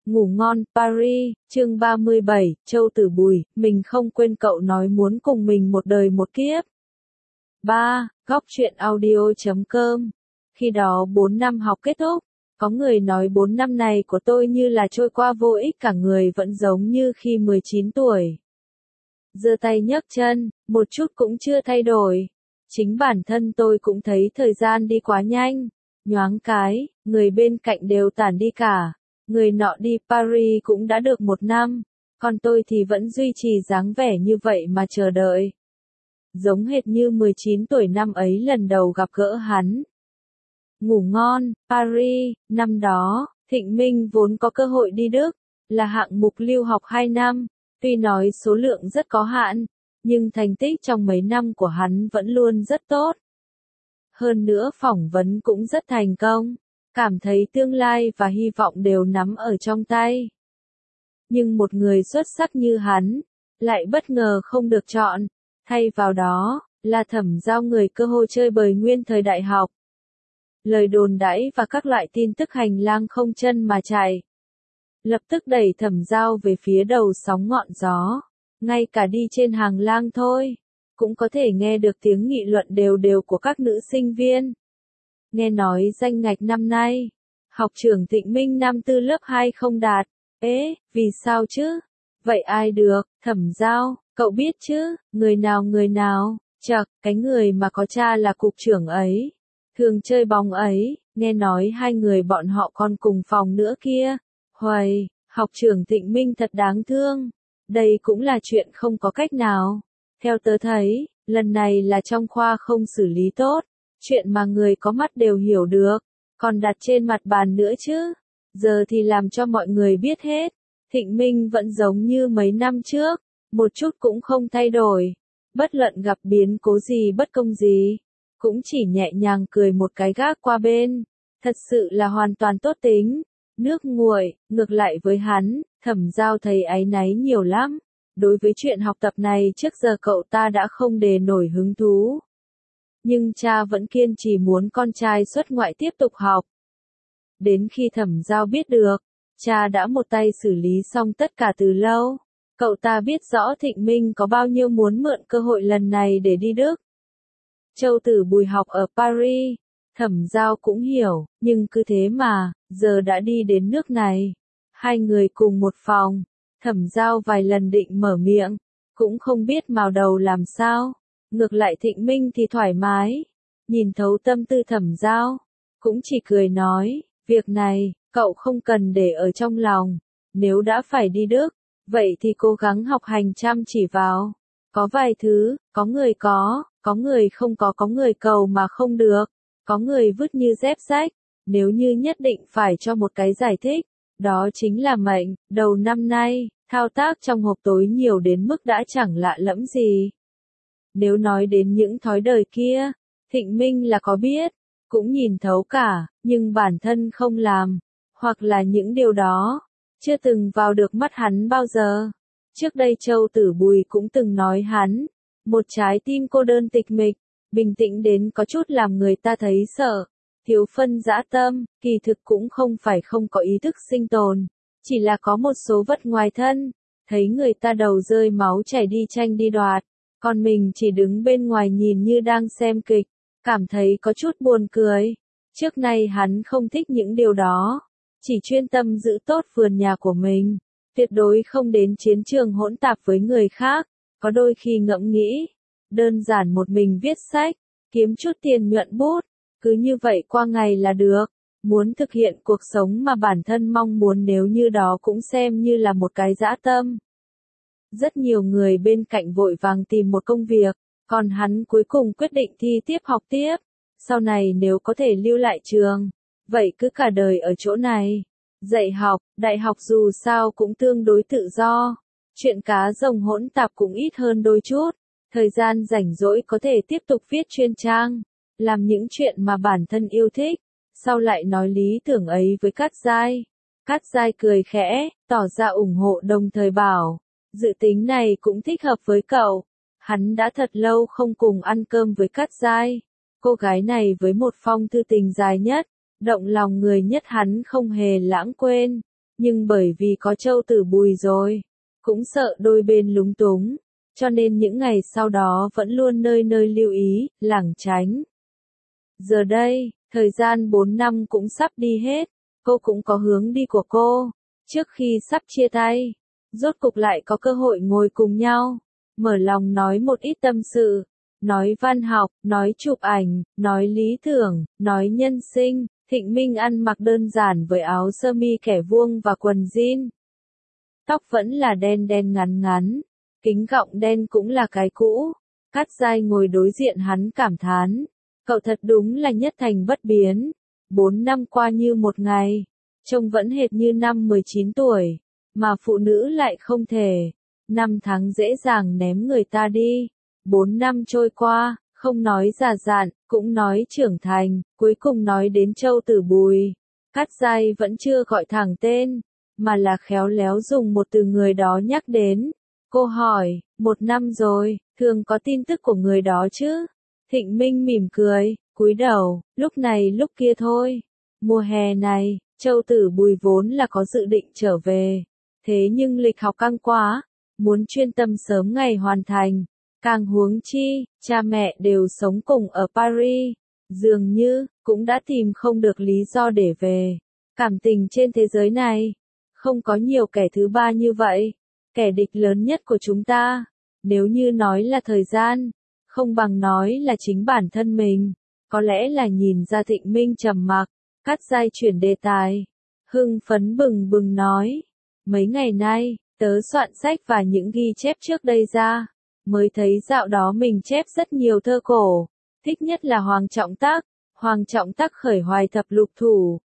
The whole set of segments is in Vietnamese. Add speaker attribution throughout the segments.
Speaker 1: Ngủ ngon, Paris, chương 37, Châu Tử Bùi, mình không quên cậu nói muốn cùng mình một đời một kiếp. 3. Góc truyện audio.com. Khi đó 4 năm học kết thúc, có người nói 4 năm này của tôi như là trôi qua vô ích, cả người vẫn giống như khi 19 tuổi. Giơ tay nhấc chân, một chút cũng chưa thay đổi. Chính bản thân tôi cũng thấy thời gian đi quá nhanh. Nhoáng cái, người bên cạnh đều tản đi cả. Người nọ đi Paris cũng đã được 1 năm, còn tôi thì vẫn duy trì dáng vẻ như vậy mà chờ đợi. Giống hệt như 19 tuổi năm ấy lần đầu gặp gỡ hắn. Ngủ ngon, Paris, năm đó, Thịnh Minh vốn có cơ hội đi Đức, là hạng mục lưu học 2 năm, tuy nói số lượng rất có hạn, nhưng thành tích trong mấy năm của hắn vẫn luôn rất tốt. Hơn nữa phỏng vấn cũng rất thành công. Cảm thấy tương lai và hy vọng đều nắm ở trong tay. Nhưng một người xuất sắc như hắn, lại bất ngờ không được chọn, thay vào đó, là Thẩm Giao, người cơ hội chơi bời nguyên thời đại học. Lời đồn đãi và các loại tin tức hành lang không chân mà chạy. Lập tức đẩy Thẩm Giao về phía đầu sóng ngọn gió, ngay cả đi trên hàng lang thôi, cũng có thể nghe được tiếng nghị luận đều đều của các nữ sinh viên. Nghe nói danh ngạch năm nay, học trưởng Thịnh Minh năm tư lớp 2 không đạt. Ế, vì sao chứ? Vậy ai được? Thẩm Giao, cậu biết chứ, người nào? Chậc, cái người mà có cha là cục trưởng ấy. Thường chơi bóng ấy, nghe nói 2 người bọn họ còn cùng phòng nữa kia. Huầy, học trưởng Thịnh Minh thật đáng thương. Đây cũng là chuyện không có cách nào. Theo tớ thấy, lần này là trong khoa không xử lý tốt. Chuyện mà người có mắt đều hiểu được, còn đặt trên mặt bàn nữa chứ. Giờ thì làm cho mọi người biết hết. Thịnh Minh vẫn giống như mấy năm trước, một chút cũng không thay đổi. Bất luận gặp biến cố gì, bất công gì, cũng chỉ nhẹ nhàng cười một cái gác qua bên. Thật sự là hoàn toàn tốt tính. Nước nguội, ngược lại với hắn, Thẩm Giao thấy áy náy nhiều lắm. Đối với chuyện học tập này trước giờ cậu ta đã không đề nổi hứng thú. Nhưng cha vẫn kiên trì muốn con trai xuất ngoại tiếp tục học. Đến khi Thẩm Giao biết được, cha đã một tay xử lý xong tất cả từ lâu. Cậu ta biết rõ Thịnh Minh có bao nhiêu muốn mượn cơ hội lần này để đi Đức. Châu Tử Bùi học ở Paris, Thẩm Giao cũng hiểu, nhưng cứ thế mà, giờ đã đi đến nước này. 2 người cùng một phòng, Thẩm Giao vài lần định mở miệng, cũng không biết mào đầu làm sao. Ngược lại Thịnh Minh thì thoải mái, nhìn thấu tâm tư Thẩm Giao, cũng chỉ cười nói, việc này, cậu không cần để ở trong lòng, nếu đã phải đi Đức, vậy thì cố gắng học hành chăm chỉ vào. Có vài thứ, có người có người không có người cầu mà không được, có người vứt như dép rách, nếu như nhất định phải cho một cái giải thích, đó chính là mệnh. Đầu năm nay, thao tác trong hộp tối nhiều đến mức đã chẳng lạ lẫm gì. Nếu nói đến những thói đời kia, Thịnh Minh là có biết, cũng nhìn thấu cả, nhưng bản thân không làm, hoặc là những điều đó chưa từng vào được mắt hắn bao giờ. Trước đây Châu Tử Bùi cũng từng nói hắn, một trái tim cô đơn tịch mịch, bình tĩnh đến có chút làm người ta thấy sợ, thiếu phân dã tâm, kỳ thực cũng không phải không có ý thức sinh tồn, chỉ là có một số vật ngoài thân, thấy người ta đầu rơi máu chảy đi tranh đi đoạt. Còn mình chỉ đứng bên ngoài nhìn như đang xem kịch, cảm thấy có chút buồn cười. Trước nay hắn không thích những điều đó, chỉ chuyên tâm giữ tốt vườn nhà của mình, tuyệt đối không đến chiến trường hỗn tạp với người khác. Có đôi khi ngẫm nghĩ, đơn giản một mình viết sách, kiếm chút tiền nhuận bút, cứ như vậy qua ngày là được. Muốn thực hiện cuộc sống mà bản thân mong muốn, nếu như đó cũng xem như là một cái dã tâm. Rất nhiều người bên cạnh vội vàng tìm một công việc, còn hắn cuối cùng quyết định thi tiếp học tiếp. Sau này nếu có thể lưu lại trường, vậy cứ cả đời ở chỗ này. Dạy học, đại học dù sao cũng tương đối tự do. Chuyện cá rồng hỗn tạp cũng ít hơn đôi chút. Thời gian rảnh rỗi có thể tiếp tục viết chuyên trang, làm những chuyện mà bản thân yêu thích. Sau lại nói lý tưởng ấy với Cát Giai. Cát Giai cười khẽ, tỏ ra ủng hộ, đồng thời bảo, dự tính này cũng thích hợp với cậu. Hắn đã thật lâu không cùng ăn cơm với Cát Giai. Cô gái này với một phong thư tình dài nhất, động lòng người nhất hắn không hề lãng quên. Nhưng bởi vì có Châu Tử Bùi rồi, cũng sợ đôi bên lúng túng, cho nên những ngày sau đó vẫn luôn nơi nơi lưu ý, lảng tránh. Giờ đây, thời gian 4 năm cũng sắp đi hết, cô cũng có hướng đi của cô. Trước khi sắp chia tay, rốt cục lại có cơ hội ngồi cùng nhau, mở lòng nói một ít tâm sự, nói văn học, nói chụp ảnh, nói lý tưởng, nói nhân sinh. Thịnh Minh ăn mặc đơn giản với áo sơ mi kẻ vuông và quần jean. Tóc vẫn là đen đen ngắn ngắn, kính gọng đen cũng là cái cũ. Cát Giai ngồi đối diện hắn cảm thán, cậu thật đúng là nhất thành bất biến. 4 năm qua như một ngày, trông vẫn hệt như năm 19 tuổi, mà phụ nữ lại không thể. 5 tháng dễ dàng ném người ta đi. 4 năm trôi qua, không nói già dặn, cũng nói trưởng thành, cuối cùng nói đến Châu Tử Bùi. Cát Giai vẫn chưa gọi thẳng tên, mà là khéo léo dùng một từ người đó nhắc đến. Cô hỏi, 1 năm rồi, thường có tin tức của người đó chứ? Thịnh Minh mỉm cười, cúi đầu, lúc này lúc kia thôi. Mùa hè này, Châu Tử Bùi vốn là có dự định trở về. Thế nhưng lịch học căng quá, muốn chuyên tâm sớm ngày hoàn thành. Càng huống chi, cha mẹ đều sống cùng ở Paris. Dường như, cũng đã tìm không được lý do để về. Cảm tình trên thế giới này, không có nhiều kẻ thứ ba như vậy. Kẻ địch lớn nhất của chúng ta, nếu như nói là thời gian, không bằng nói là chính bản thân mình. Có lẽ là nhìn ra Thịnh Minh trầm mặc, Cát Giai chuyển đề tài. Hưng phấn bừng bừng nói, mấy ngày nay, tớ soạn sách và những ghi chép trước đây ra, mới thấy dạo đó mình chép rất nhiều thơ cổ, thích nhất là Hoàng Trọng Tác khởi hoài thập lục thủ,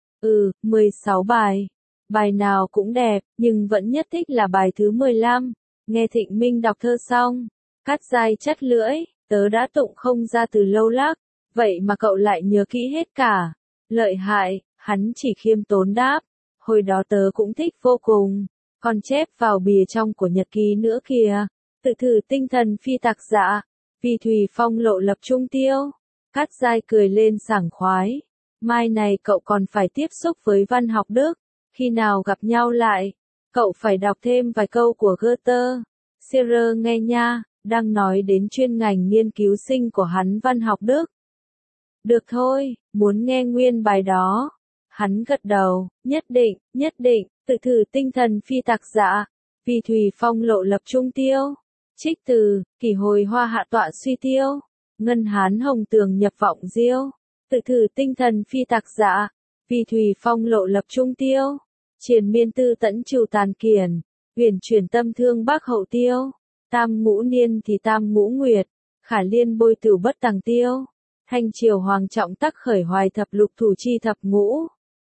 Speaker 1: 16 bài. Bài nào cũng đẹp, nhưng vẫn nhất thích là bài thứ 15. Nghe Thịnh Minh đọc thơ xong, Cát Giai chắt lưỡi, tớ đã tụng không ra từ lâu lắc, vậy mà cậu lại nhớ kỹ hết cả. Lợi hại, hắn chỉ khiêm tốn đáp, hồi đó tớ cũng thích vô cùng, còn chép vào bìa trong của nhật ký nữa kìa. Tự thử tinh thần phi tạc dạ, vì thủy phong lộ lập trung tiêu. Cát Giai cười lên sảng khoái, mai này cậu còn phải tiếp xúc với văn học Đức, khi nào gặp nhau lại, cậu phải đọc thêm vài câu của Goethe. Scherer nghe nha, đang nói đến chuyên ngành nghiên cứu sinh của hắn văn học Đức. Được thôi, muốn nghe nguyên bài đó. Hắn gật đầu, nhất định, tự thử tinh thần phi tạc dạ, vì thủy phong lộ lập trung tiêu. Trích từ, kỷ hồi hoa hạ tọa suy tiêu, ngân hán hồng tường nhập vọng diêu, tự thử tinh thần phi tạc dạ, vì thủy phong lộ lập trung tiêu, triền miên tư tẫn trừ tàn kiển, huyền chuyển tâm thương bác hậu tiêu, tam ngũ niên thì tam ngũ nguyệt, khả liên bôi tử bất tàng tiêu, thanh triều Hoàng Trọng Tác khởi hoài thập lục thủ chi thập ngũ.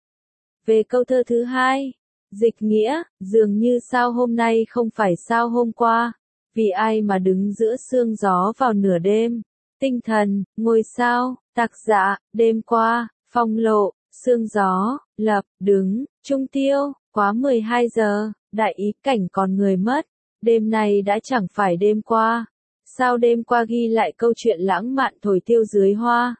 Speaker 1: Về câu thơ thứ hai, dịch nghĩa, dường như sao hôm nay không phải sao hôm qua. Vì ai mà đứng giữa sương gió vào nửa đêm, tinh thần, ngôi sao, tạc dạ, đêm qua, phong lộ, sương gió, lập, đứng, trung tiêu, quá 12 giờ, đại ý cảnh còn người mất, đêm này đã chẳng phải đêm qua, sao đêm qua ghi lại câu chuyện lãng mạn thổi tiêu dưới hoa,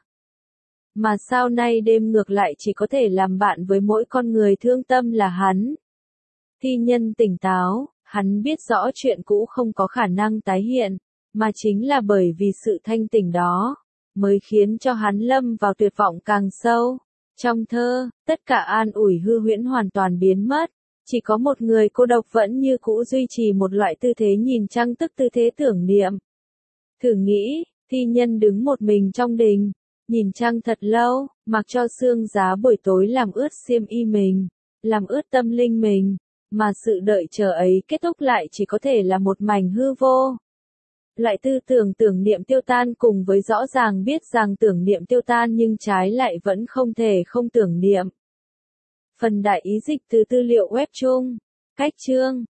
Speaker 1: mà sao nay đêm ngược lại chỉ có thể làm bạn với mỗi con người thương tâm là hắn. Thi nhân tỉnh táo. Hắn biết rõ chuyện cũ không có khả năng tái hiện, mà chính là bởi vì sự thanh tỉnh đó, mới khiến cho hắn lâm vào tuyệt vọng càng sâu. Trong thơ, tất cả an ủi hư huyễn hoàn toàn biến mất, chỉ có một người cô độc vẫn như cũ duy trì một loại tư thế nhìn trăng tức tư thế tưởng niệm. Thử nghĩ, thi nhân đứng một mình trong đình, nhìn trăng thật lâu, mặc cho sương giá buổi tối làm ướt xiêm y mình, làm ướt tâm linh mình. Mà sự đợi chờ ấy kết thúc lại chỉ có thể là một mảnh hư vô. Loại tư tưởng tưởng niệm tiêu tan cùng với rõ ràng biết rằng tưởng niệm tiêu tan nhưng trái lại vẫn không thể không tưởng niệm. Phần đại ý dịch từ tư liệu web chung. Cách chương